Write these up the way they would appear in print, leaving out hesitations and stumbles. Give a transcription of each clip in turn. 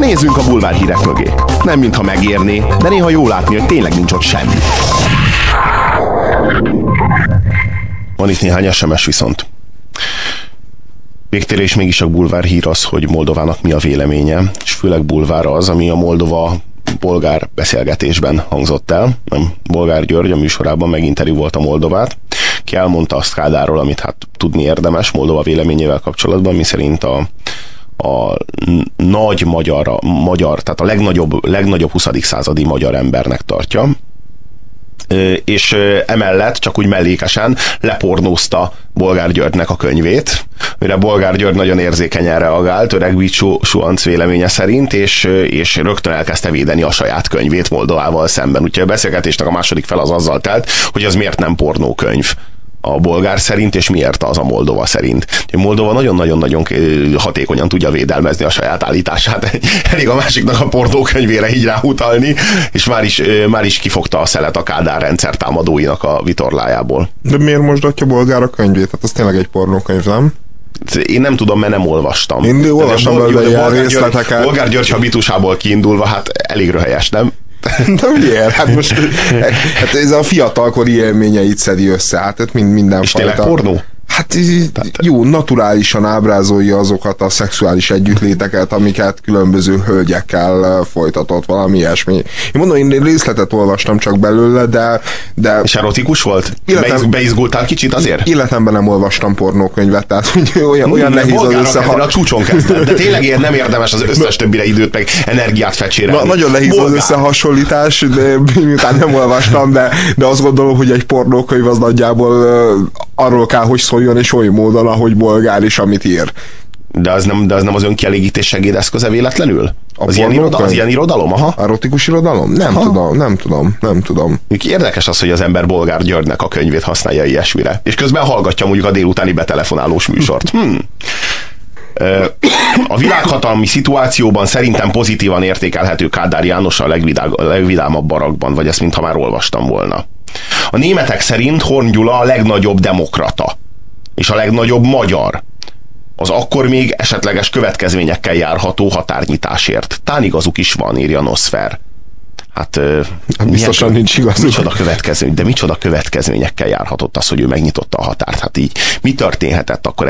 Nézzünk a bulvárhírek mögé. Nem mintha megérné, de néha jó látni, hogy tényleg nincs ott semmi. Van itt néhány SMS viszont. Végtére is mégis a bulvárhír az, hogy Moldovának mi a véleménye, és főleg bulvár az, ami a Moldova-bolgár beszélgetésben hangzott el. Nem, Bolgár György a műsorában meginterjú volt a Moldovát, ki elmondta azt Kádárról, amit hát tudni érdemes Moldova véleményével kapcsolatban, miszerint a nagy magyar, tehát a legnagyobb 20. századi magyar embernek tartja, és emellett csak úgy mellékesen lepornózta Bolgár Györgynek a könyvét, mire Bolgár György nagyon érzékenyen reagált öreg Bicsó Suanc véleménye szerint, és rögtön elkezdte védeni a saját könyvét Moldovával szemben. Úgyhogy a beszélgetésnek a második fel az azzal telt, hogy az miért nem pornókönyv a bolgár szerint, és miért az a Moldova szerint. Moldova nagyon-nagyon-nagyon hatékonyan tudja védelmezni a saját állítását. Elég a másiknak a pornókönyvére így ráutalni, és már is kifogta a szelet a Kádár rendszer támadóinak a vitorlájából. De miért mosdatja bolgár a könyvét? Hát az tényleg egy pornókönyv, nem? Én nem tudom, mert nem olvastam. Én olvastam belőle ilyen részleteket. Bolgár György habitusából kiindulva, hát elég röhelyes, nem? De miért? Hát most ez a fiatalkori élményeit szedi össze, hát mindenfajta. És tényleg pornó? Hát jó, naturálisan ábrázolja azokat a szexuális együttléteket, amiket különböző hölgyekkel folytatott, valami ilyesmi. Én mondom, én részletet olvastam csak belőle, de és erotikus volt? Beizgultál kicsit azért? Életemben nem olvastam pornókönyvet, tehát olyan nehéz az a csúcson kezdtem, de tényleg nem érdemes az összes többire időt meg energiát fecsérelni. Nagyon nehéz az összehasonlítás, de miután nem olvastam, de azt gondolom, hogy egy pornókönyv az nagyjából arról kell, hogy szóljon, és oly módon, ahogy bolgár is, amit ír. De az nem az önkielégítés segédeszköze véletlenül? Az ilyen irodalom? Aha. Erotikus irodalom? Nem tudom. Érdekes az, hogy az ember Bolgár Györgynek a könyvét használja ilyesmire. És közben hallgatja mondjuk a délutáni betelefonálós műsort. A világhatalmi szituációban szerintem pozitívan értékelhető Kádár János a legvidámabb barakban, vagy ezt mintha már olvastam volna. A németek szerint Horn Gyula a legnagyobb demokrata, és a legnagyobb magyar. Az akkor még esetleges következményekkel járható határnyitásért. Tán igazuk is van, írja Nosfer. Hát biztosan nincs igazuk. Micsoda következményekkel járhatott az, hogy ő megnyitotta a határt. Hát így mi történhetett akkor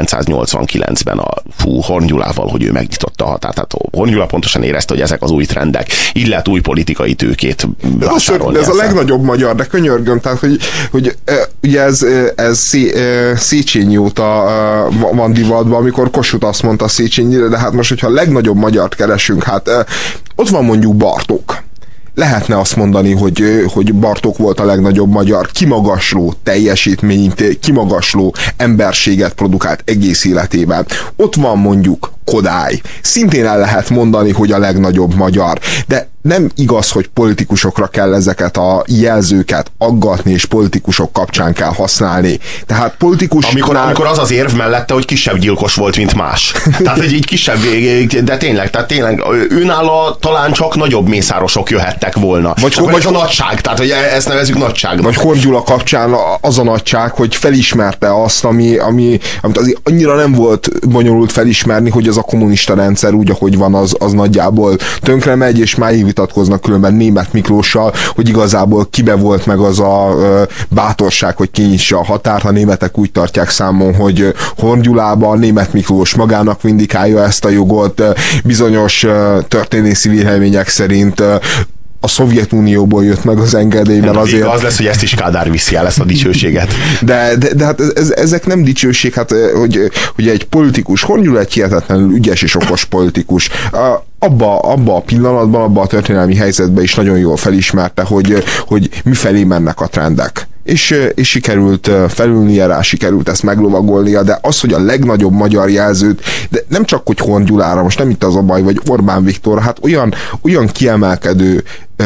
1989-ben a Horn Gyulával, hogy ő megnyitotta a határt? Hát Horn Gyula pontosan érezte, hogy ezek az új trendek. Így lehet új politikai tőkét vásárolni. Ez a legnagyobb magyar, de könyörgöm, tehát hogy ugye ez Széchenyi óta van divatban, amikor Kossuth azt mondta Széchenyire, de hát most, hogyha a legnagyobb magyart keresünk, hát ott van mondjuk Bartók. Lehetne azt mondani, hogy Bartók volt a legnagyobb magyar, kimagasló teljesítményt, kimagasló emberséget produkált egész életében. Ott van mondjuk Kodály. Szintén el lehet mondani, hogy a legnagyobb magyar. De nem igaz, hogy politikusokra kell ezeket a jelzőket aggatni, és politikusok kapcsán kell használni. Tehát politikusoknál... Amikor az az érv mellette, hogy kisebb gyilkos volt, mint más. Tehát egy kisebb, de tényleg őnála talán csak nagyobb mészárosok jöhettek volna. Vagy a nagyság, tehát hogy ezt nevezzük nagyságnak. Vagy Horn Gyula kapcsán az a nagyság, hogy felismerte azt, amit azért annyira nem volt bonyolult felismerni, hogy az a kommunista rendszer úgy, ahogy van, az nagyjából tönkre megy, és máig vitatkoznak különben Németh Miklóssal, hogy igazából kibe volt meg az a bátorság, hogy kinyissa a határt. A németek úgy tartják számon, hogy Horn Gyulában Németh Miklós magának vindikálja ezt a jogot, bizonyos történészi vélemények szerint a Szovjetunióból jött meg az engedély, mert azért... Az lesz, hogy ezt is Kádár viszi el, ezt a dicsőséget. De hát ezek nem dicsőség, hát hogy egy politikus, Horn Gyula egy hihetetlenül ügyes és okos politikus. Abba a pillanatban, abba a történelmi helyzetben is nagyon jól felismerte, hogy mifelé mennek a trendek. És sikerült felülnie rá, sikerült ezt meglovagolnia, de az, hogy a legnagyobb magyar jelzőt, de nem csak, hogy Horn Gyulára, most nem itt az a baj, vagy Orbán Viktor, hát olyan kiemelkedő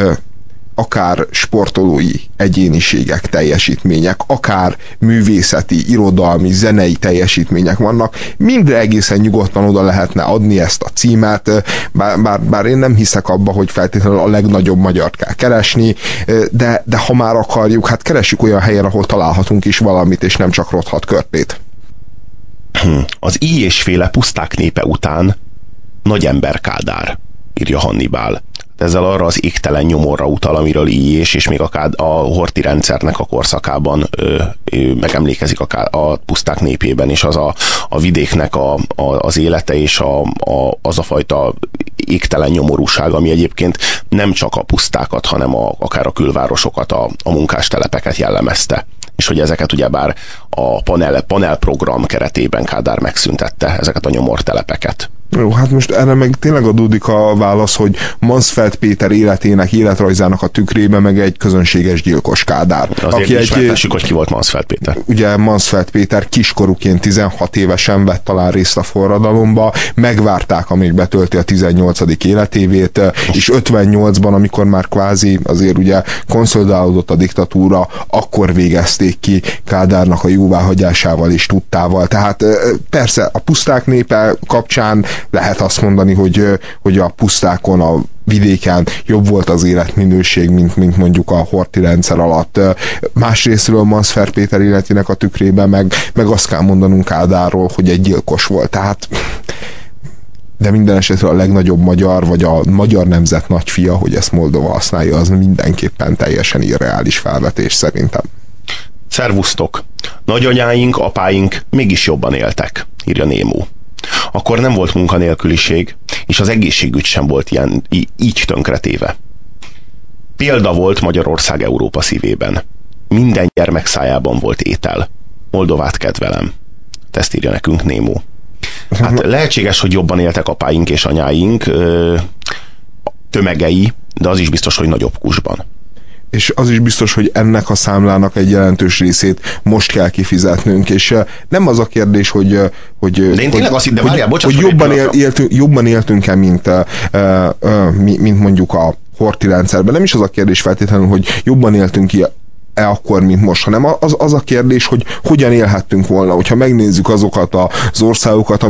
akár sportolói egyéniségek, teljesítmények, akár művészeti, irodalmi, zenei teljesítmények vannak, mindre egészen nyugodtan oda lehetne adni ezt a címet, bár én nem hiszek abba, hogy feltétlenül a legnagyobb magyart kell keresni, de ha már akarjuk, hát keressük olyan helyen, ahol találhatunk is valamit, és nem csak rothadt körtét. Az íj és féle puszták népe után nagy ember Kádár. írja Hannibal. Ezzel arra az égtelen nyomorra utal, amiről Illyés és még a Horthy rendszernek a korszakában megemlékezik a puszták népében, és az a vidéknek az élete, és az a fajta égtelen nyomorúság, ami egyébként nem csak a pusztákat, hanem akár a külvárosokat, a munkástelepeket jellemezte. És hogy ezeket ugyebár a panelprogram keretében Kádár megszüntette, ezeket a nyomortelepeket. Jó, hát most erre meg tényleg adódik a válasz, hogy Mansfeld Péter életrajzának a tükrében meg egy közönséges gyilkos Kádár. Azért ismertessük, hogy ki volt Mansfeld Péter. Ugye Mansfeld Péter kiskorúként 16 évesen vett talán részt a forradalomba, megvárták, amíg betölti a 18. életévét, és 58-ban, amikor már kvázi azért ugye konszolidálódott a diktatúra, akkor végezték ki Kádárnak a jóváhagyásával és tudtával. Tehát persze a puszták népe kapcsán lehet azt mondani, hogy a pusztákon, a vidéken jobb volt az életminőség, mint mondjuk a Horthy rendszer alatt. Másrésztről Mansfeld Péter életének a tükrében meg azt kell mondanunk Kádárról, hogy egy gyilkos volt. Tehát de minden esetre a legnagyobb magyar, vagy a magyar nemzet nagyfia, hogy ezt Moldova használja, az mindenképpen teljesen irreális felvetés szerintem. Szervusztok! Nagyanyáink, apáink mégis jobban éltek, írja Némó. Akkor nem volt munkanélküliség, és az egészségügy sem volt így tönkretéve. Példa volt Magyarország Európa szívében. Minden gyermek szájában volt étel. Moldovát kedvelem. Ezt írja nekünk Némó. Hát lehetséges, hogy jobban éltek apáink és anyáink tömegei, de az is biztos, hogy nagyobb kusban. És az is biztos, hogy ennek a számlának egy jelentős részét most kell kifizetnünk, és nem az a kérdés, hogy jobban éltünk-e, mint mondjuk a Horthy rendszerben. Nem is az a kérdés feltétlenül, hogy jobban éltünk-e akkor, mint most, hanem az a kérdés, hogy hogyan élhettünk volna, hogyha megnézzük azokat az országokat,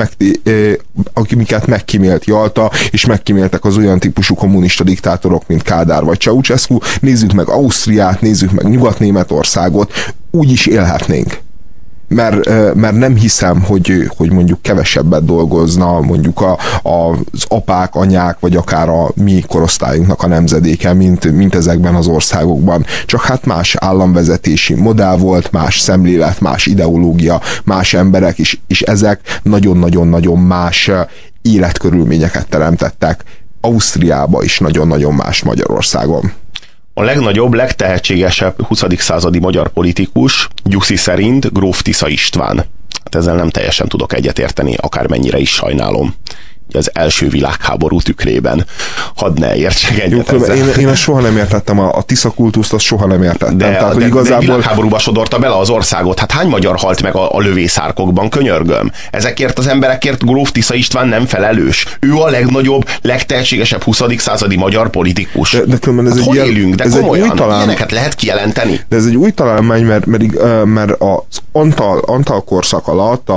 amiket megkímélt Jalta, és megkíméltek az olyan típusú kommunista diktátorok, mint Kádár vagy Ceausescu, nézzük meg Ausztriát, nézzük meg Nyugat-Németországot, úgy is élhetnénk. Mert nem hiszem, hogy mondjuk kevesebbet dolgozna mondjuk az apák, anyák, vagy akár a mi korosztályunknak a nemzedéke, mint ezekben az országokban. Csak hát más államvezetési modell volt, más szemlélet, más ideológia, más emberek, és ezek nagyon-nagyon-nagyon más életkörülményeket teremtettek. Ausztriába is nagyon-nagyon más Magyarországon. A legnagyobb, legtehetségesebb 20. századi magyar politikus Gyuszi szerint gróf Tisza István. Hát ezzel nem teljesen tudok egyetérteni, akármennyire is sajnálom. Az első világháború tükrében. Hadd ne értsek egyet ezzel. Én azt soha nem értettem, a Tisza kultuszt azt soha nem értettem. De világháborúba sodorta bele az országot. Hát hány magyar halt meg a lövészárkokban, könyörgöm? Ezekért az emberekért gróf Tisza István nem felelős. Ő a legnagyobb, legtehetségesebb 20. századi magyar politikus. De ez hol élünk? De komolyan, ilyeneket lehet kijelenteni? De ez egy új találmány, mert az Antal korszak alatt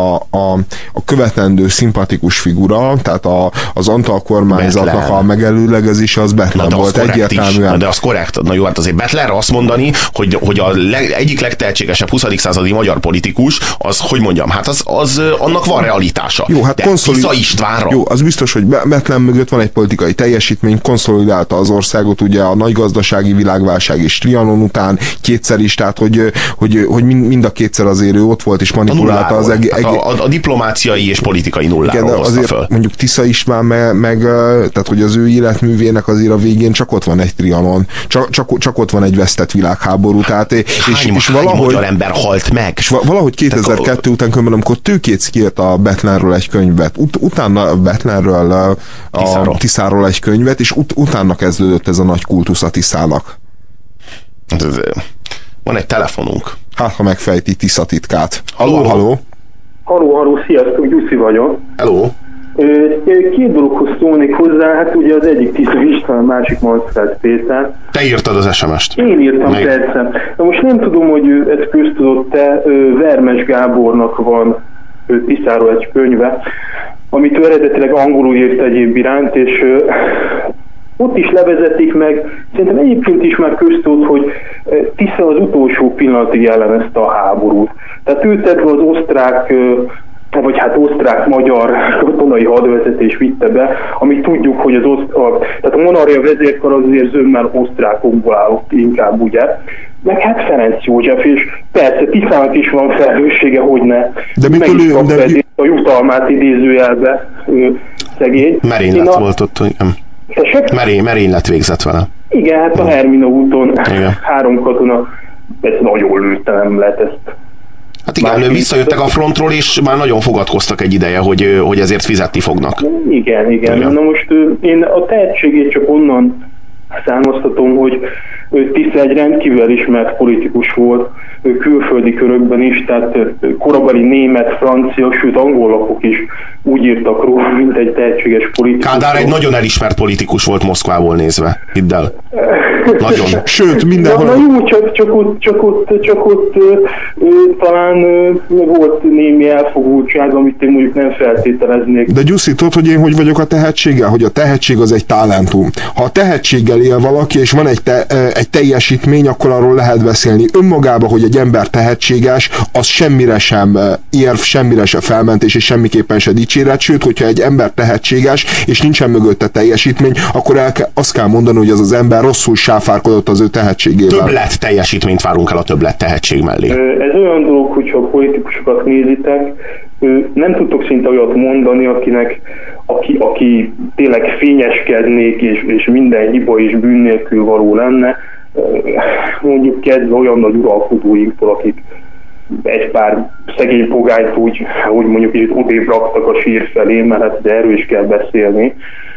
a követendő szimpatikus figura, tehát az Antal kormányzatnak a megelőlegezése az Bethlen volt egyértelműen. De az korrekt. Na jó, hát azért Bethlenre azt mondani, hogy egyik legtehetségesebb 20. századi magyar politikus, az, hogy mondjam, hát az annak van realitása. Jó, hát de Tisza Istvánra. Jó, az biztos, hogy Bethlen mögött van egy politikai teljesítmény, konszolidálta az országot, ugye a nagy gazdasági világválság és Trianon után kétszer is, tehát hogy mind a kétszer azért ő ott volt és manipulálta az a diplomáciai és politikai nulláról hozta föl. Mondjuk Tisza István tehát hogy az ő életművének azért a végén csak ott van egy Trianon, csak ott van egy vesztett világháború, tehát és valahogy magyar ember halt meg. És valahogy 2002 után, amikor Tőkész kiírt a Bethlenről egy könyvet, utána Bethlenről a Tiszáról egy könyvet, és utána kezdődött ez a nagy kultusz a Tiszának. Van egy telefonunk. Hát, ha megfejti Tisza titkát. Halló, sziasztok, Gyuszi vagyok. Hello. Két dologhoz szólnék hozzá, hát ugye az egyik Tisza István, a másik Mansfeld Péter. Te írtad az SMS-t. Én írtam, persze. Na most nem tudom, hogy ezt köztudott-e, Vermes Gábornak van Tiszáról egy könyve, amit ő eredetileg angolul írt egyéb iránt, és ott is levezetik meg, szerintem egyébként is már köztudott, hogy Tisza az utolsó pillanatig ellenezte a háborút. Tehát ő tett az osztrák vagy hát osztrák-magyar katonai hadvezetés vitte be, amit tudjuk, hogy tehát a monarchia vezérkar azért zömmel osztrákokból állott inkább, ugye? Meg hát Ferenc József, és persze Tiszának is van felelőssége, hogy ne. De meg is kapta a jutalmát idézőjelbe, szegény. Merénylet volt ott, igen. Merény lett végzett vele. Igen, hát a Hermina úton 3 katona, ez nagyon lőtte, nem lehet ezt. Hát igen, visszajöttek a frontról, és már nagyon fogadkoztak egy ideje, hogy ezért fizetni fognak. Igen. Na most én a tehetségét csak onnan származtatom, hogy Tisza egy rendkívül elismert politikus volt, külföldi körökben is, tehát korabeli német, francia, sőt angol lapok is úgy írtak róla, mint egy tehetséges politikus. Kádár egy nagyon elismert politikus volt Moszkvából nézve, hidd el. Nagyon. Sőt, mindenhol. Na jó, csak ott talán volt némi elfogultság, amit én mondjuk nem feltételeznék. De Gyuszi, tudod, hogy én hogy vagyok a tehetséggel? Hogy a tehetség az egy talentum. Ha a tehetséggel él valaki, és van egy teljesítmény, akkor arról lehet beszélni. Önmagában, hogy egy ember tehetséges, az semmire sem érv, semmire sem felmentés, és semmiképpen se dicséret, sőt, hogyha egy ember tehetséges, és nincsen mögötte teljesítmény, akkor azt kell mondani, hogy az ember rosszul sáfárkodott az ő tehetségével. Többlet teljesítményt várunk el a többlet tehetség mellé. Ez olyan dolog, hogyha a politikusokat nézitek, nem tudtok szinte olyat mondani, aki tényleg fényeskednék, és minden hiba és bűn nélkül való lenne, mondjuk kezdve olyan nagy uralkodóinktól, akik egy pár szegény pogányt úgy mondjuk így odébb raktak a sír felé, mert hát erről is kell beszélni.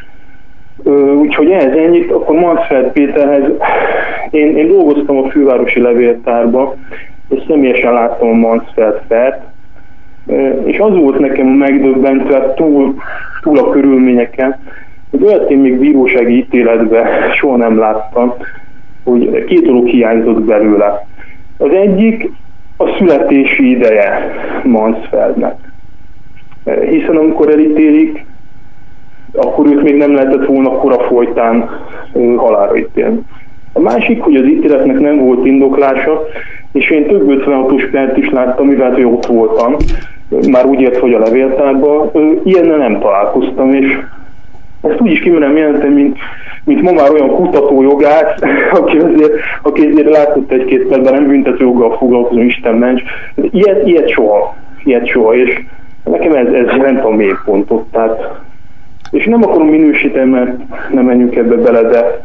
Úgyhogy ez ennyit, akkor Mansfeld Péterhez. Én dolgoztam a fővárosi levéltárba, és személyesen láttam a Mansfeld fert, és az volt nekem megdöbbentve túl a körülményeken, hogy olyat én még bírósági ítéletben soha nem láttam, hogy 2 dolog hiányzott belőle. Az egyik a születési ideje Mansfeldnek. Hiszen amikor elítélik, akkor őt még nem lehetett volna kora folytán halálra ítélni. A másik, hogy az ítéletnek nem volt indoklása, és én több 56-os pert is láttam, mivel hogy ott voltam, már úgy ért, hogy a levéltárban, ilyennel nem találkoztam, és ezt úgy is kimerem jelenteni, mint ma már olyan kutatójogász, aki azért látott 1-2 percben, nem büntetőjoggal foglalkozó istenments. Ilyet soha, és nekem ez jelent a mélypontot, tehát és nem akarom minősíteni, mert nem menjünk ebbe bele, de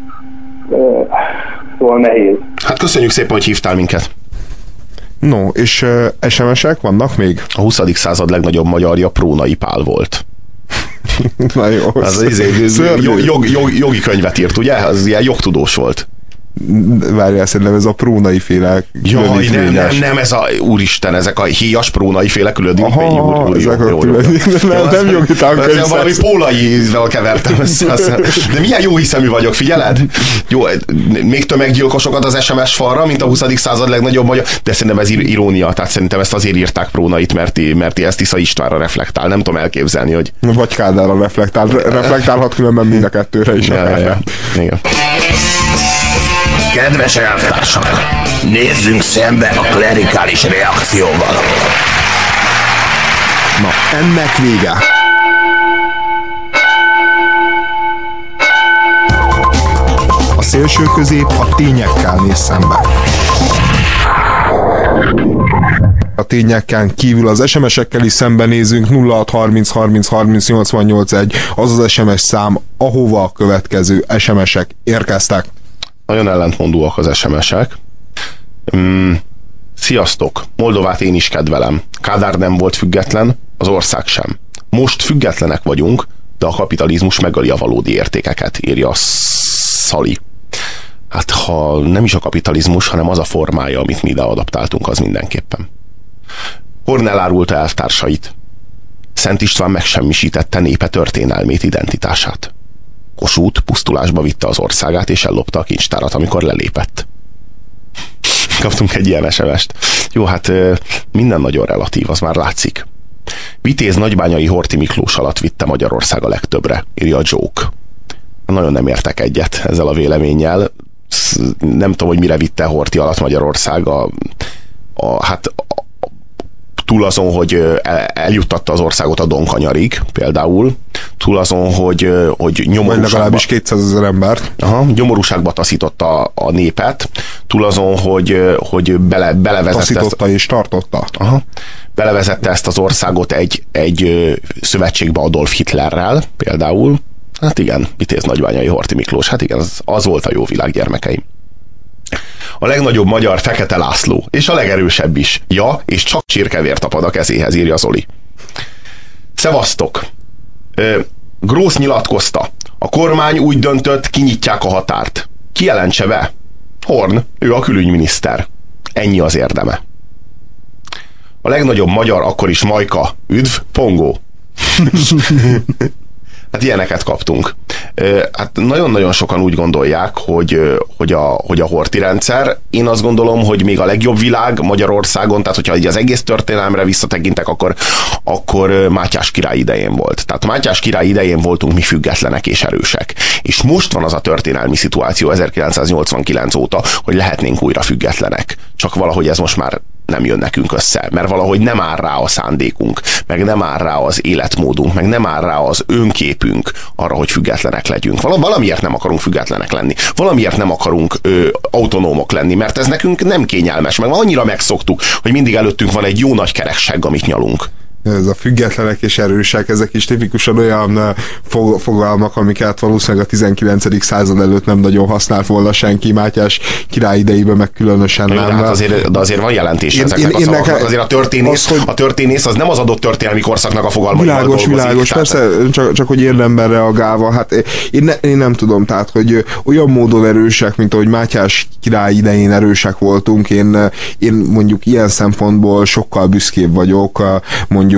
szóval nehéz. Hát köszönjük szépen, hogy hívtál minket. No, és SMS-ek vannak még? A 20. század legnagyobb magyarja Prónai Pál volt. Na jó. Jogi könyvet írt, ugye? Az ilyen jogtudós volt. Várjál, szerintem ez a prónai féle különítményes. Nem, ez a úristen, ezek a híjas prónai féle különítmény. Nem jogi tankönyv. Valami pólaival kevertem össze. De milyen jó hiszemű vagyok, figyeled? Jó, még tömeggyilkosokat az SMS falra, mint a 20. század legnagyobb magyar. De szerintem ez irónia, tehát szerintem ezt azért írták Prónait, mert ez Tisza Istvánra reflektál. Nem tudom elképzelni, hogy... Vagy Kádárra reflektálhat különben mind a kettőre is. Igen. Kedves elvtársak, nézzünk szembe a klerikális reakcióval. Na, ennek vége. A szélső közép a tényekkel néz szembe. A tényeken kívül az SMS-ekkel is szembenézünk. 0630 30 30 88 1 az az SMS szám, ahova a következő SMS-ek érkeztek. Nagyon ellentmondóak az SMS-ek. Sziasztok! Moldovát én is kedvelem. Kádár nem volt független, az ország sem. Most függetlenek vagyunk, de a kapitalizmus megöli a valódi értékeket, írja Szali. Hát ha nem is a kapitalizmus, hanem az a formája, amit mi ide adaptáltunk, az mindenképpen. Kornell árulta elvtársait. Szent István megsemmisítette népe történelmét, identitását. Kossuth pusztulásba vitte az országát, és ellopta a kincstárat, amikor lelépett. Kaptunk egy ilyen SMS-t. Jó, hát minden nagyon relatív, az már látszik. Vitéz nagybányai Horthy Miklós alatt vitte Magyarország a legtöbbre, írja a Joke. Nagyon nem értek egyet ezzel a véleménnyel. Nem tudom, hogy mire vitte Horthy alatt Magyarország túl azon, hogy eljuttatta az országot a Donkanyarig például, túl azon, hogy nyomorúságba... legalábbis 200 000 embert. Nyomorúságba taszította a népet, túl azon, hogy belevezette... Taszította és tartotta. Belevezette ezt az országot egy szövetségbe Adolf Hitlerrel például. Hát igen, Vitéz Nagybányai Horthy Miklós, hát igen, az volt a jó világ, gyermekeim. A legnagyobb magyar Fekete László, és a legerősebb is. Ja, és csak csirkevér tapad a kezéhez, írja Zoli. Szevasztok! Grósz nyilatkozta. A kormány úgy döntött, kinyitják a határt. Ki jelentse be? Horn, ő a külügyminiszter. Ennyi az érdeme. A legnagyobb magyar akkor is Majka. Üdv, Pongó. Hát ilyeneket kaptunk. Hát nagyon-nagyon sokan úgy gondolják, hogy a Horthy rendszer, én azt gondolom, hogy még a legjobb világ Magyarországon, tehát hogyha az egész történelemre visszatekintek, akkor Mátyás király idején volt. Tehát Mátyás király idején voltunk mi függetlenek és erősek. És most van az a történelmi szituáció 1989 óta, hogy lehetnénk újra függetlenek. Csak valahogy ez most már nem jön nekünk össze, mert valahogy nem áll rá a szándékunk, meg nem áll rá az életmódunk, meg nem áll rá az önképünk arra, hogy függetlenek legyünk. Valamiért nem akarunk függetlenek lenni. Valamiért nem akarunk autonómok lenni, mert ez nekünk nem kényelmes, meg annyira megszoktuk, hogy mindig előttünk van egy jó nagy kereksegg, amit nyalunk. Ez a függetlenek és erősek, ezek is tipikusan olyan fogalmak, amiket valószínűleg a 19. század előtt nem nagyon használt volna senki, Mátyás király idejében meg különösen nem. Hát de azért van jelentés ezeknek a szavaknak. Azért a történész az nem az adott történelmi korszaknak a fogalmaival dolgozik. Világos, persze, csak hogy érdemben reagálva, hát én nem tudom, tehát, hogy olyan módon erősek, mint ahogy Mátyás király idején erősek voltunk, én mondjuk ilyen szempontból sokkal büszkébb vagyok, mondjuk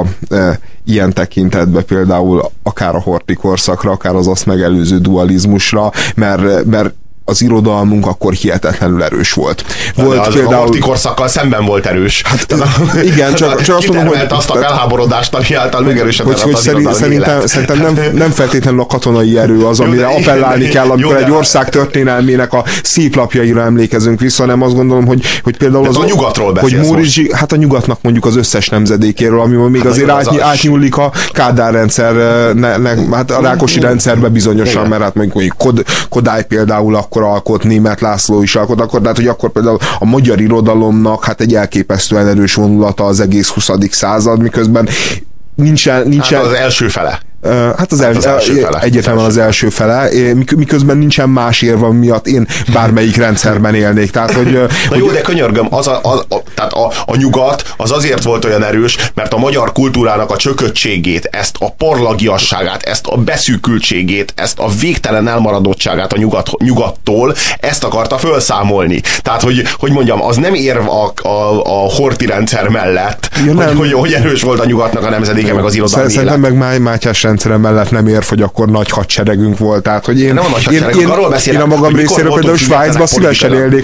ilyen tekintetben például akár a Horthy korszakra, akár az azt megelőző dualizmusra, mert az irodalmunk akkor hihetetlenül erős volt. Például... A Horthy korszakkal szemben volt erős. Hát, igen, csak azt mondom, hogy... azt a felháborodást, ami által megerősödött az irodalmi élet. Szerintem nem feltétlenül a katonai erő az, amire appellálni kell, amikor egy ország történelmének a szép lapjaira emlékezünk vissza, hanem azt gondolom, hogy például az... a nyugatról beszélsz most. Hát a nyugatnak mondjuk az összes nemzedékéről, amivel még azért átnyúlik a Kádár rendszer, hát a Rákosi rendszerbe bizonyosan, mert hát mondjuk Kodály például akkor alkot, Németh László is alkot, tehát hogy akkor például a magyar irodalomnak hát egy elképesztően erős vonulata az egész 20. század, miközben nincsen... Hát az első fele. Hát az első fele. Egyértelműen az első fele, miközben nincsen más érve miatt én bármelyik rendszerben élnék. Tehát, jó, de könyörgöm, tehát a nyugat az azért volt olyan erős, mert a magyar kultúrának a csököttségét, ezt a parlagiasságát, ezt a beszűkültségét, ezt a végtelen elmaradottságát a nyugattól, ezt akarta felszámolni. Tehát, hogy mondjam, az nem érv a Horthy rendszer mellett, hogy erős volt a nyugatnak a nemzedéke, meg az irodalmi élet. Szerintem meg Mátyás rendszere mellett nem ér, hogy akkor nagy hadseregünk volt. Tehát, hogy én a magam részéről például Svájcba szívesen élnék,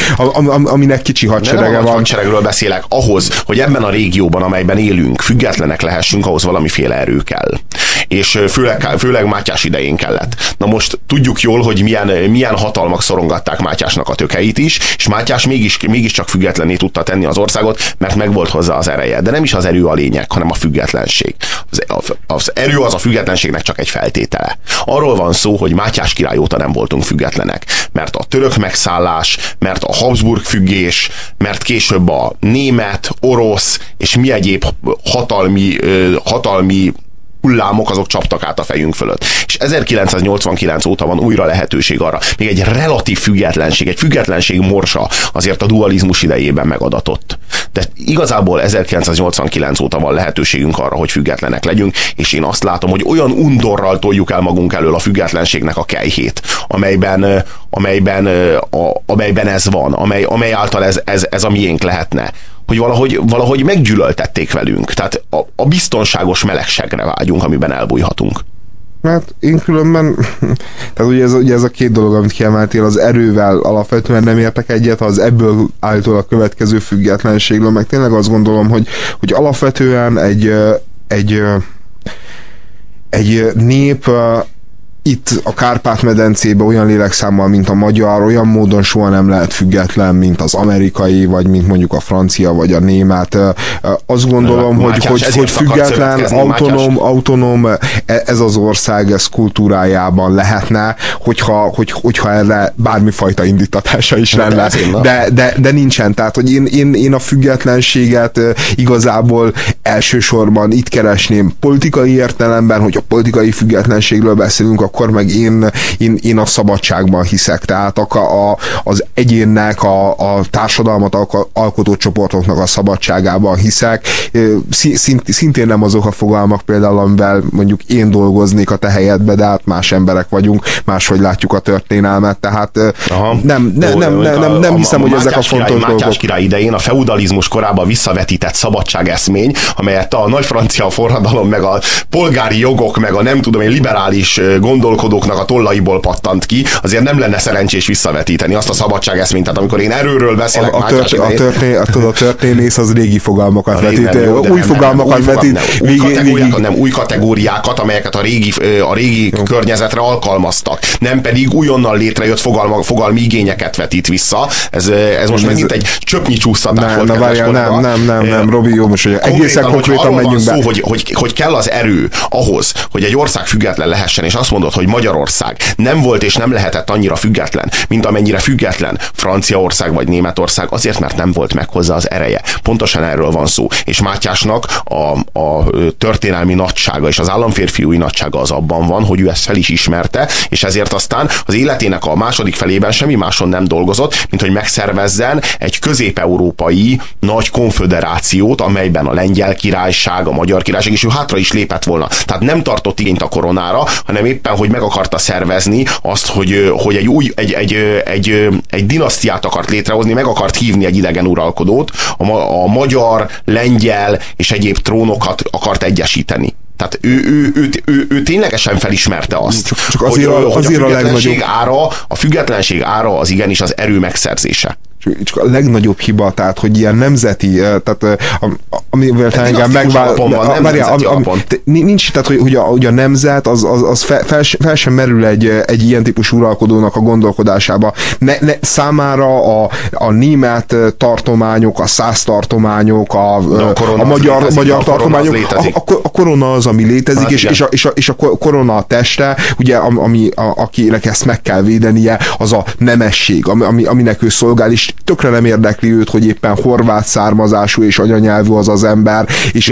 aminek kicsi hadserege van. Hadseregről beszélek. Ahhoz, hogy ebben a régióban, amelyben élünk, függetlenek lehessünk, ahhoz valamiféle erő kell. És főleg Mátyás idején kellett. Na most tudjuk jól, hogy milyen hatalmak szorongatták Mátyásnak a tökeit is, és Mátyás mégiscsak függetlenné tudta tenni az országot, mert megvolt hozzá az ereje. De nem is az erő a lényeg, hanem a függetlenség. Az erő az a függetlenségnek csak egy feltétele. Arról van szó, hogy Mátyás király óta nem voltunk függetlenek, mert a török megszállás, mert a Habsburg függés, mert később a német, orosz és mi egyéb hatalmi hullámok azok csaptak át a fejünk fölött. És 1989 óta van újra lehetőség arra. Még egy relatív függetlenség, egy függetlenség morsa azért a dualizmus idejében megadatott. De igazából 1989 óta van lehetőségünk arra, hogy függetlenek legyünk, és én azt látom, hogy olyan undorral toljuk el magunk elől a függetlenségnek a kelyhét, amelyben ez van, amely által ez a miénk lehetne, hogy valahogy meggyűlöltették velünk. Tehát a biztonságos melegségre vágyunk, amiben elbújhatunk. Hát én különben, tehát ugye ez a két dolog, amit kiemeltél, az erővel alapvetően nem értek egyet, az ebből állítólag a következő függetlenségről, meg tényleg azt gondolom, hogy alapvetően egy nép itt a Kárpát-medencében olyan lélekszámmal, mint a magyar, olyan módon soha nem lehet független, mint az amerikai, vagy mint mondjuk a francia, vagy a német. Azt gondolom, hogy független, autonóm ez az ország, ez kultúrájában lehetne, hogyha erre bármifajta indítatása is lenne. De nincsen. Tehát, hogy én a függetlenséget igazából elsősorban itt keresném politikai értelemben, hogy a politikai függetlenségről beszélünk, akkor meg én a szabadságban hiszek. Tehát az egyénnek, a társadalmat alkotó csoportoknak a szabadságában hiszek. Szintén nem azok a fogalmak például, amivel mondjuk én dolgoznék a te helyedbe, de hát más emberek vagyunk, máshogy látjuk a történelmet, tehát nem hiszem, hogy ezek a fontos dolgok. Mátyás király idején a feudalizmus korában visszavetített szabadságeszmény, amelyet a nagy francia forradalom, meg a polgári jogok, meg a nem tudom én liberális gondolkodóknak a tollaiból pattant ki, azért nem lenne szerencsés visszavetíteni azt a szabadságeszményt. Tehát amikor én erőről beszélek, a történész az régi fogalmakat vetít, új fogalmakat vetít. Új kategóriákat, amelyeket a régi környezetre alkalmaztak. Nem pedig újonnan létrejött fogalmi igényeket vetít vissza. Ez most megint egy csöpnyi csúsztatás volt. Nem, Robi, jó, most hogy egészen konkrétan menjünk be. Hogy kell az erő ahhoz, hogy egy ország független lehessen, és azt mondod, hogy Magyarország nem volt és nem lehetett annyira független, mint amennyire független Franciaország vagy Németország, azért, mert nem volt meg hozzá az ereje. Pontosan erről van szó. És Mátyásnak a történelmi nagysága és az államférfiúi nagysága az abban van, hogy ő ezt fel is ismerte, és ezért aztán az életének a második felében semmi máson nem dolgozott, mint hogy megszervezzen egy közép-európai nagy konföderációt, amelyben a Lengyel Királyság, a Magyar Királyság, és ő hátra is lépett volna. Tehát nem tartott igényt a koronára, hanem éppen, hogy meg akarta szervezni azt, hogy egy dinasztiát akart létrehozni, meg akart hívni egy idegen uralkodót, a magyar, lengyel és egyéb trónokat akart egyesíteni. Tehát ő ténylegesen felismerte azt, csak azért, hogy a függetlenség ára az igenis az erő megszerzése. Csak a legnagyobb hiba, tehát, hogy ilyen nemzeti, tehát amivel te engem nincs, tehát, hogy a nemzet, az fel sem merül egy ilyen típusú uralkodónak a gondolkodásába. Számára a német tartományok, a szász tartományok, a magyar tartományok, a korona az, ami létezik, és a korona teste, ugye, akinek ezt meg kell védenie, az a nemesség, aminek ő szolgál, és tökre nem érdekli őt, hogy éppen horvát származású és anyanyelvű az ember, és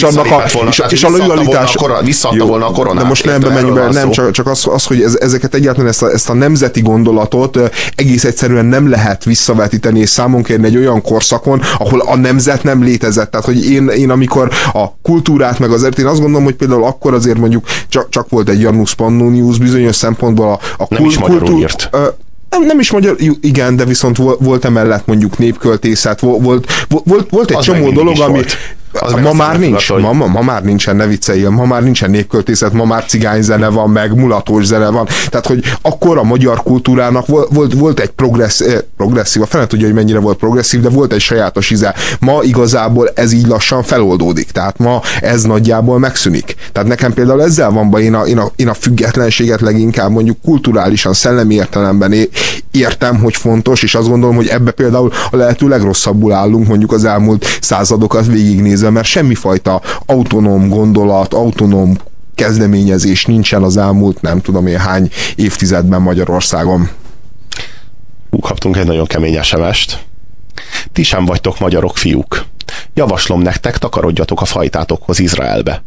a lojalitás... Visszaadta volna a koronát. De most nem menjünk be, nem, csak az, hogy ezeket egyáltalán ezt a nemzeti gondolatot egész egyszerűen nem lehet visszavetíteni és számon kérni egy olyan korszakon, ahol a nemzet nem létezett. Tehát, hogy én amikor a kultúrát meg azért, én azt gondolom, hogy például akkor azért mondjuk csak volt egy Janus Pannonius bizonyos szempontból nem is magyarul írt. Nem is magyar, igen, de viszont volt emellett mondjuk népköltészet, volt egy csomó dolog, ami ma már nincs, ma már nincsen, ne vicceljél, ma már nincsen népköltészet, ma már cigányzene van, meg mulatós zene van. Tehát, hogy akkor a magyar kultúrának volt egy progresszív, a fene tudja, hogy mennyire volt progresszív, de volt egy sajátos íze. Ma igazából ez így lassan feloldódik. Tehát ma ez nagyjából megszűnik. Tehát nekem például ezzel van baj, én a függetlenséget leginkább mondjuk kulturálisan, szellemi értelemben értem, hogy fontos, és azt gondolom, hogy ebbe például a lehető legrosszabbul állunk mondjuk az elmúlt századokat végignézve, mert semmifajta autonóm gondolat, autonóm kezdeményezés nincsen az elmúlt nem tudom én hány évtizedben Magyarországon. Kaptunk egy nagyon kemény SMS-t. Ti sem vagytok magyarok, fiúk. Javaslom nektek, takarodjatok a fajtátokhoz Izraelbe.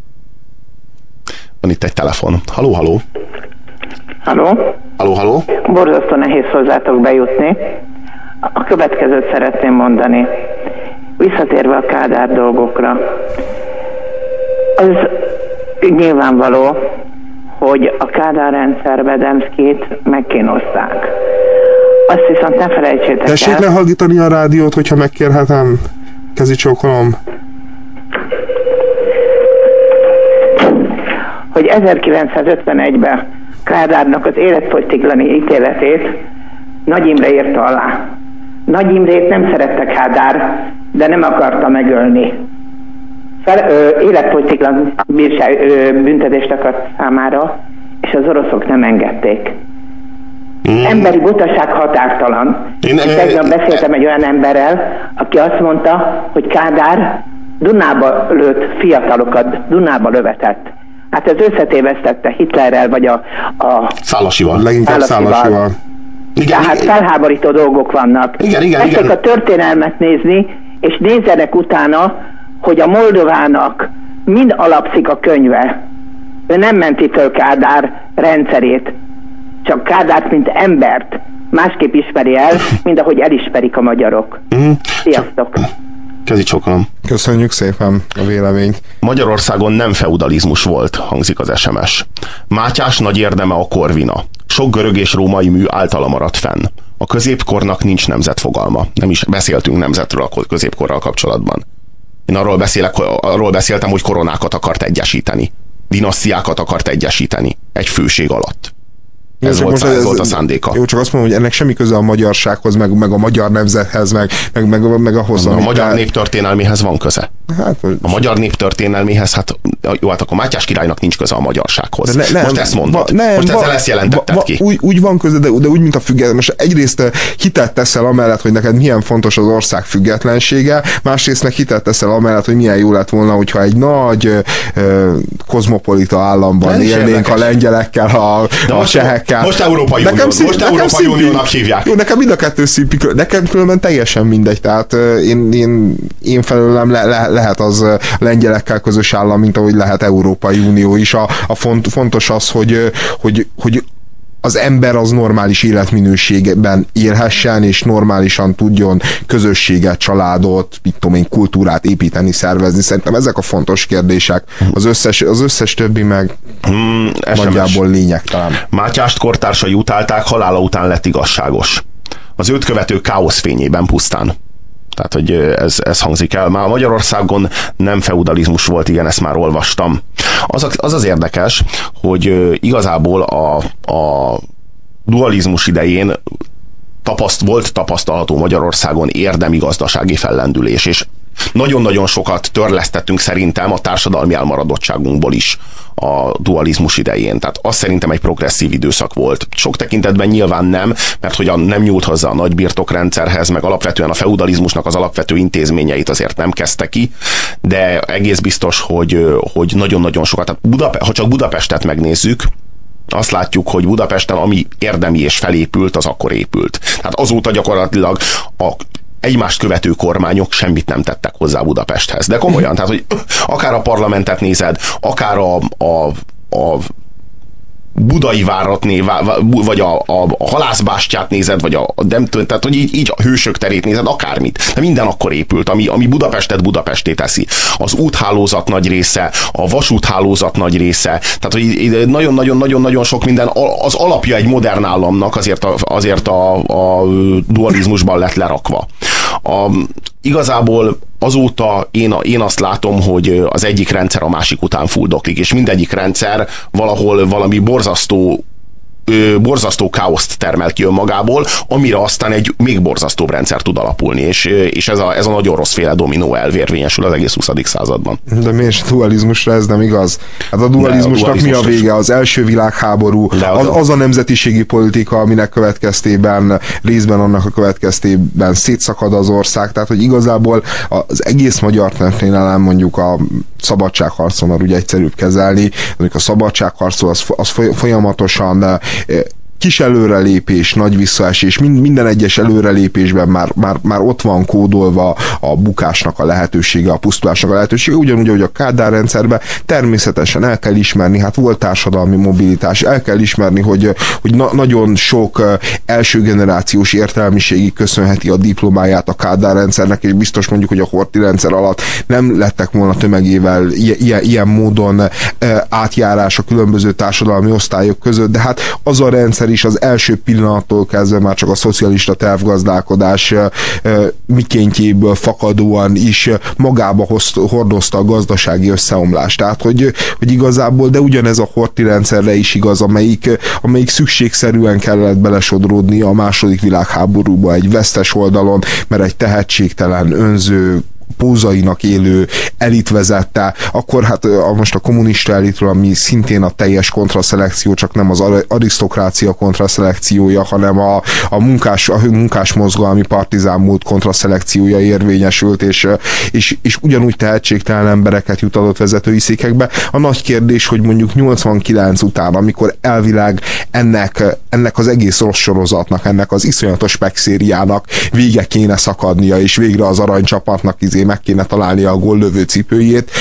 Van itt egy telefon. Haló, haló. Haló? Haló, haló. Borzasztó nehéz hozzátok bejutni. A következőt szeretném mondani. Visszatérve a Kádár dolgokra. Az nyilvánvaló, hogy a Kádár rendszerbe Demszkit megkínozták. Azt viszont ne felejtsétek el... Tessék lehallgatni a rádiót, hogyha megkérhetem. Kezi csókolom. Hogy 1951-ben Kádárnak az életfogytiglani ítéletét Nagy Imre írta alá. Nagy Imrét nem szerette Kádár, de nem akarta megölni. Életfogytiglan büntetést akart számára, és az oroszok nem engedték. Emberi butaság határtalan. Tegnap beszéltem egy olyan emberrel, aki azt mondta, hogy Kádár Dunába lőtt fiatalokat, Dunába lövetett. Hát ez összetévesztette Hitlerrel, vagy a Szálasival. Leginkább Szálasival. Tehát felháborító dolgok vannak. Igen. A történelmet nézni, és nézzenek utána, hogy a Moldovának mind alapszik a könyve. Ő nem menti föl Kádár rendszerét, csak Kádárt, mint embert másképp ismeri el, mint ahogy elismerik a magyarok. Sziasztok! Kezi csókolom. Köszönjük szépen a véleményt. Magyarországon nem feudalizmus volt, hangzik az SMS. Mátyás nagy érdeme a Korvina. Sok görög és római mű általa maradt fenn. A középkornak nincs nemzetfogalma. Nem is beszéltünk nemzetről a középkorral kapcsolatban. Én arról beszéltem, hogy koronákat akart egyesíteni. Dinasztiákat akart egyesíteni. Egy főség alatt. Ez volt a szándéka. Jó, csak azt mondom, hogy ennek semmi köze a magyarsághoz, meg a magyar nemzethez, meg ahhoz. A magyar néptörténelméhez van köze. Hát, a magyar néptörténelméhez, hát jó, hát akkor Mátyás királynak nincs köze a magyarsághoz. Most ezt mondod. Most ezzel ezt jelentetted ki. Úgy van köze, de úgy, mint a független. Most egyrészt hitet teszel amellett, hogy neked milyen fontos az ország függetlensége, másrészt meg hitet teszel amellett, hogy milyen jó lett volna, hogyha egy nagy kozmopolita államban élnénk a lengyelekkel, a csehekkel. Most Európai Uniónak hívják. Jó, nekem mind a kettő szimpi, nekem különben teljesen mindegy, tehát én felőlem lehet az lengyelekkel közös állam, mint ahogy lehet Európai Unió is. Fontos az, hogy az ember az normális életminőségben élhessen, és normálisan tudjon közösséget, családot, mit tudom én, kultúrát építeni, szervezni. Szerintem ezek a fontos kérdések. Az összes többi meg nagyjából lényegtelen. Mátyást kortársai utálták, halála után lett igazságos. Az őt követő káosz fényében pusztán. Tehát, hogy ez hangzik el. Már Magyarországon nem feudalizmus volt, igen, ezt már olvastam. Az érdekes, hogy igazából a dualizmus idején volt tapasztalható Magyarországon érdemi gazdasági fellendülés, és nagyon-nagyon sokat törlesztettünk szerintem a társadalmi elmaradottságunkból is a dualizmus idején. Tehát az szerintem egy progresszív időszak volt. Sok tekintetben nyilván nem, mert hogy nem nyúlt hozzá a nagybirtokrendszerhez, meg alapvetően a feudalizmusnak az alapvető intézményeit azért nem kezdte ki, de egész biztos, hogy nagyon-nagyon sokat. Tehát ha csak Budapestet megnézzük, azt látjuk, hogy Budapesten ami érdemi és felépült, az akkor épült. Tehát azóta gyakorlatilag a egymást követő kormányok semmit nem tettek hozzá Budapesthez. De komolyan, tehát, hogy akár a parlamentet nézed, akár a Budai várat vagy a halászbástyát nézed, vagy tehát, hogy így a Hősök terét nézed, akármit. De minden akkor épült, ami Budapestet Budapesté teszi. Az úthálózat nagy része, a vasúthálózat nagy része, tehát, hogy nagyon-nagyon-nagyon sok minden, az alapja egy modern államnak azért a dualizmusban lett lerakva. Igazából azóta én azt látom, hogy az egyik rendszer a másik után fuldoklik, és mindegyik rendszer valahol valami borzasztó káoszt termel ki önmagából, amire aztán egy még borzasztóbb rendszer tud alapulni, és ez a nagyon rosszféle dominó elv érvényesül az egész 20. században. De miért dualizmusra ez nem igaz? Hát a dualizmusnak mi a vége? Az első világháború, az a nemzetiségi politika, aminek következtében, részben annak a következtében szétszakad az ország, tehát hogy igazából az egész magyar történelem, mondjuk a szabadságharcon, mert ugye egyszerűbb kezelni, mondjuk a szabadságharcon az folyamatosan kis előrelépés, nagy visszaesés, minden egyes előrelépésben már ott van kódolva a bukásnak a lehetősége, a pusztulásnak a lehetősége, ugyanúgy, ahogy a Kádár rendszerben természetesen el kell ismerni, hát volt társadalmi mobilitás, el kell ismerni, hogy nagyon sok első generációs értelmiségi köszönheti a diplomáját a Kádár rendszernek, és biztos mondjuk, hogy a Horthy rendszer alatt nem lettek volna tömegével ilyen módon átjárás a különböző társadalmi osztályok között, de hát az a rendszer is az első pillanattól kezdve már csak a szocialista tervgazdálkodás mikéntjéből fakadóan is magába hordozta a gazdasági összeomlást. Tehát, hogy igazából, de ugyanez a Horthy rendszerre is igaz, amelyik szükségszerűen kellett belesodródni a második világháborúba egy vesztes oldalon, mert egy tehetségtelen, önző pózainak élő elit vezette, akkor hát most a kommunista elitről, ami szintén a teljes kontraszelekció, csak nem az arisztokrácia kontraszelekciója, hanem a munkás mozgalmi partizán múlt kontraszelekciója érvényesült, és ugyanúgy tehetségtelen embereket jutatott vezetői székekbe. A nagy kérdés, hogy mondjuk 89 után, amikor elvileg ennek az egész rossz sorozatnak, ennek az iszonyatos megszériának vége kéne szakadnia, és végre az aranycsapatnak meg kéne találnia a góllövő cipőjét,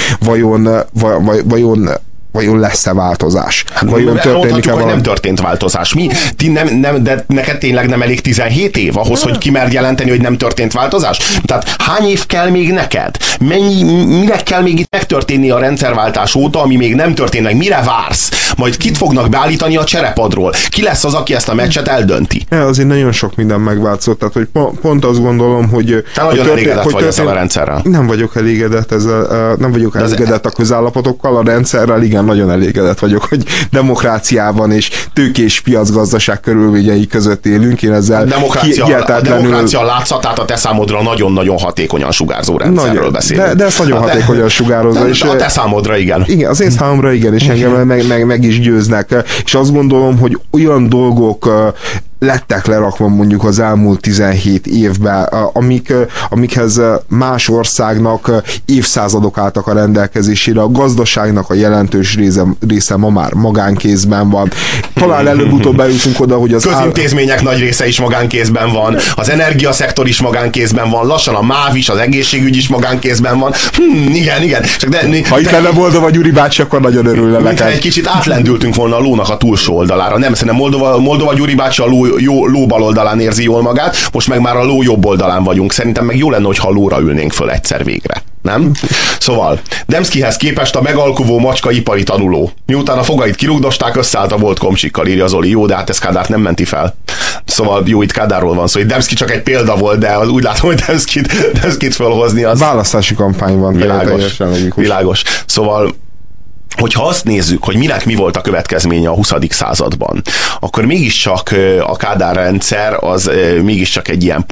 vajon lesz-e változás? Vajon történik-e valami? Nem történt változás. De neked tényleg nem elég 17 év ahhoz, hogy kimerd jelenteni, hogy nem történt változás? Tehát hány év kell még neked? Mire kell még itt megtörténni a rendszerváltás óta, ami még nem történt meg? Mire vársz? Majd kit fognak beállítani a cserepadról? Ki lesz az, aki ezt a meccset eldönti? Azért nagyon sok minden megváltozott. Tehát, hogy pont azt gondolom, hogy... Te nagyon elégedett vagy ezzel a rendszerrel. Nem vagyok elégedett ezzel, nem vagyok elégedett a közállapotokkal, a rendszerrel, igen, nagyon elégedett vagyok, hogy demokráciában és tőkés piacgazdaság körülményei között élünk. Én ezzel a demokrácia látszatát a te számodra nagyon-nagyon hatékonyan sugárzó rendszerről beszélünk. De ezt nagyon hatékonyan sugárzó. A te számodra igen. Igen, az én számomra igen, és engem meg is győznek. És azt gondolom, hogy olyan dolgok lettek lerakva mondjuk az elmúlt 17 évben, amikhez más országnak évszázadok álltak a rendelkezésére. A gazdaságnak a jelentős része ma már magánkézben van. Talán előbb-utóbb eljutunk oda, hogy az közintézmények nagy része is magánkézben van, az energiaszektor is magánkézben van, lassan a MÁV is, az egészségügy is magánkézben van. Igen. Ha itt lenne Moldova Gyuri bácsi, akkor nagyon örülne nekem. Egy kicsit átlendültünk volna a lónak a túlsó oldalára. Nem, szerintem Moldova Gyuri bácsi a ló bal oldalán érzi jól magát, most meg már a ló jobb oldalán vagyunk. Szerintem meg jó lenne, hogyha a lóra ülnénk föl egyszer végre. Nem? Szóval, Demszkihez képest a megalkuvó macska ipari tanuló. Miután a fogait kirugdosták, összeállt a volt komsikkal, írja Zoli. Jó, de hát ez Kádárt nem menti fel. Szóval jó, itt Kádárról van szó. Demszki csak egy példa volt, de úgy látom, hogy Demszkit fölhozni az... Választási kampány van. Világos. Szóval hogyha azt nézzük, hogy minek mi volt a következménye a 20. században, akkor mégiscsak a Kádár rendszer az mégiscsak egy ilyen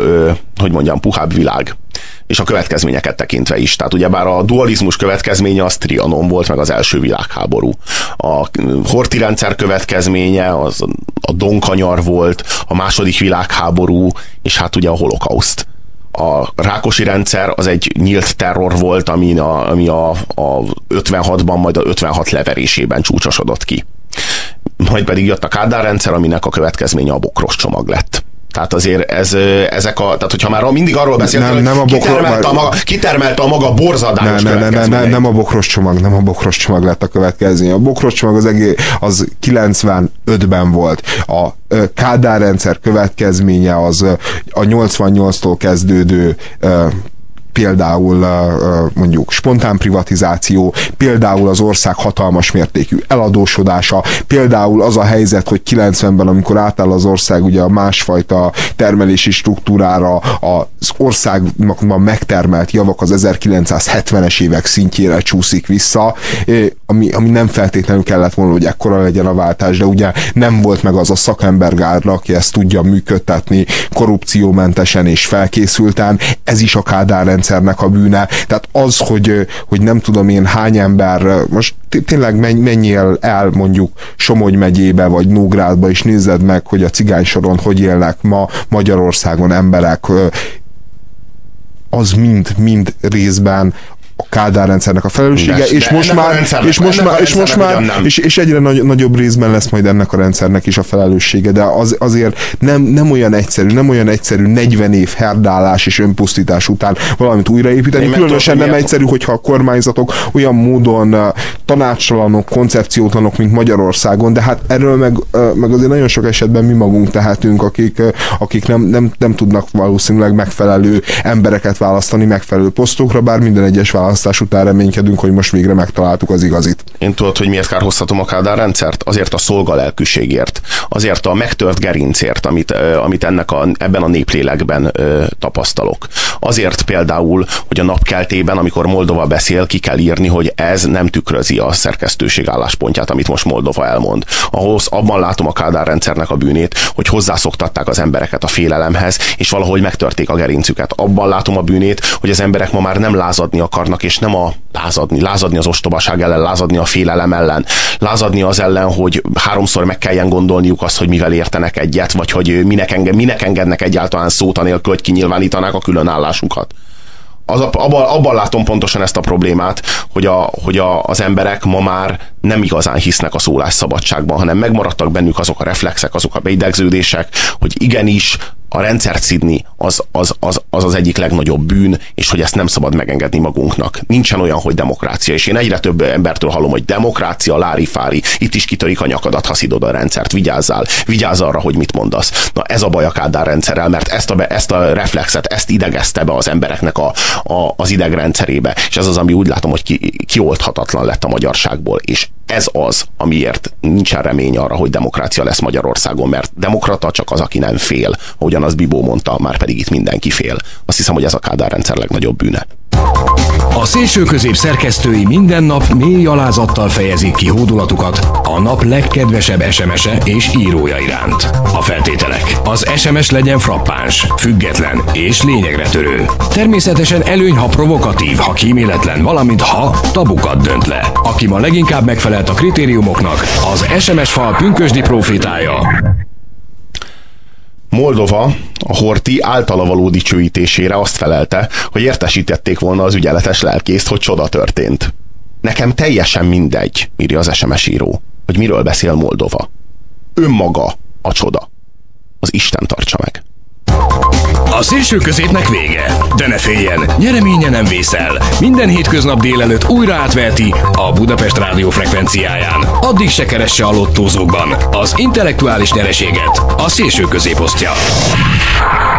puhább világ. És a következményeket tekintve is. Tehát ugyebár a dualizmus következménye az Trianon volt, meg az első világháború. A Horthy rendszer következménye az a Donkanyar volt, a második világháború, és hát ugye a holokauszt. A Rákosi rendszer az egy nyílt terror volt, ami a 56-ban, majd a 56 leverésében csúcsosodott ki. Majd pedig jött a Kádár rendszer, aminek a következménye a bokros csomag lett. Tehát azért tehát hogyha már mindig arról beszéltünk, hogy kitermelte a maga borzadányos következményeit. Nem a bokros csomag lett a következmény. A bokros csomag az 95-ben volt. A Kádár rendszer következménye az a 88-tól kezdődő például mondjuk spontán privatizáció, például az ország hatalmas mértékű eladósodása, például az a helyzet, hogy 90-ben, amikor átáll az ország ugye a másfajta termelési struktúrára, az országban megtermelt javak az 1970-es évek szintjére csúszik vissza, ami nem feltétlenül kellett volna, hogy ekkora legyen a váltás, de ugye nem volt meg az a szakembergárda, aki ezt tudja működtetni korrupciómentesen és felkészülten. Ez is a Kádár rendszernek a bűne. Tehát az, hogy nem tudom én hány ember, most tényleg menjél el mondjuk Somogy megyébe vagy Nógrádba, és nézzed meg, hogy a cigány soron hogy élnek ma Magyarországon emberek, az mind részben a Kádár rendszernek a felelőssége, és egyre nagyobb részben lesz majd ennek a rendszernek is a felelőssége, de azért nem olyan egyszerű 40 év herdálás és önpusztítás után valamit újraépíteni, különösen nem egyszerű, hogyha a kormányzatok olyan módon tanácstalanok, koncepciótlanok, mint Magyarországon, de hát erről meg azért nagyon sok esetben mi magunk tehetünk, akik nem tudnak valószínűleg megfelelő embereket választani megfelelő posztokra, bár minden egyes választás választás után reménykedünk, hogy most végre megtaláltuk az igazit. Én tudod, hogy miért kárhoztatom a Kádár rendszert? Azért a szolgalelkűségért, azért a megtört gerincért, amit ebben a néplélekben tapasztalok. Azért például, hogy a napkeltében, amikor Moldova beszél, ki kell írni, hogy ez nem tükrözi a szerkesztőség álláspontját, amit most Moldova elmond. Ahhoz abban látom a Kádár rendszernek a bűnét, hogy hozzászoktatták az embereket a félelemhez, és valahogy megtörték a gerincüket. Abban látom a bűnét, hogy az emberek ma már nem lázadni akarnak, és nem lázadni az ostobaság ellen, lázadni a félelem ellen, lázadni az ellen, hogy háromszor meg kelljen gondolniuk azt, hogy mivel értenek egyet, vagy hogy minek engednek egyáltalán szót anélkül, hogy kinyilvánítanák a különállásukat. Abban látom pontosan ezt a problémát, hogy az emberek ma már nem igazán hisznek a szólásszabadságban, hanem megmaradtak bennük azok a reflexek, azok a beidegződések, hogy igenis a rendszert szidni az egyik legnagyobb bűn, és hogy ezt nem szabad megengedni magunknak. Nincsen olyan, hogy demokrácia, és én egyre több embertől hallom, hogy demokrácia, lári-fári, itt is kitörik a nyakadat, ha szidod a rendszert, vigyázz arra, hogy mit mondasz. Na ez a baj a Kádár rendszerrel, mert ezt a reflexet, ezt idegezte be az embereknek az idegrendszerébe, és ez az, ami úgy látom, hogy kioldhatatlan lett a magyarságból, és ez az, amiért nincsen remény arra, hogy demokrácia lesz Magyarországon, mert demokrata csak az, aki nem fél. Ahogyan az Bibó mondta, már pedig itt mindenki fél. Azt hiszem, hogy ez a Kádár rendszer legnagyobb bűne. A szélső közép szerkesztői minden nap mély alázattal fejezik ki hódulatukat a nap legkedvesebb SMS-e és írója iránt. A feltételek: az SMS legyen frappáns, független és lényegre törő. Természetesen előny, ha provokatív, ha kíméletlen, valamint ha tabukat dönt le. Aki ma leginkább megfelelt a kritériumoknak, az SMS fal pünkösdi profétája. Moldova a Horthy általa való dicsőítésére azt felelte, hogy értesítették volna az ügyeletes lelkészt, hogy csoda történt. Nekem teljesen mindegy, írja az SMS író, hogy miről beszél Moldova. Önmaga a csoda. Az Isten tartsa meg. A szélső középnek vége, de ne féljen, nyereménye nem vészel. Minden hétköznap délelőtt újra átverti a Budapest rádió frekvenciáján. Addig se keresse a lottózókban az intellektuális nyereséget. A szélső közép osztja.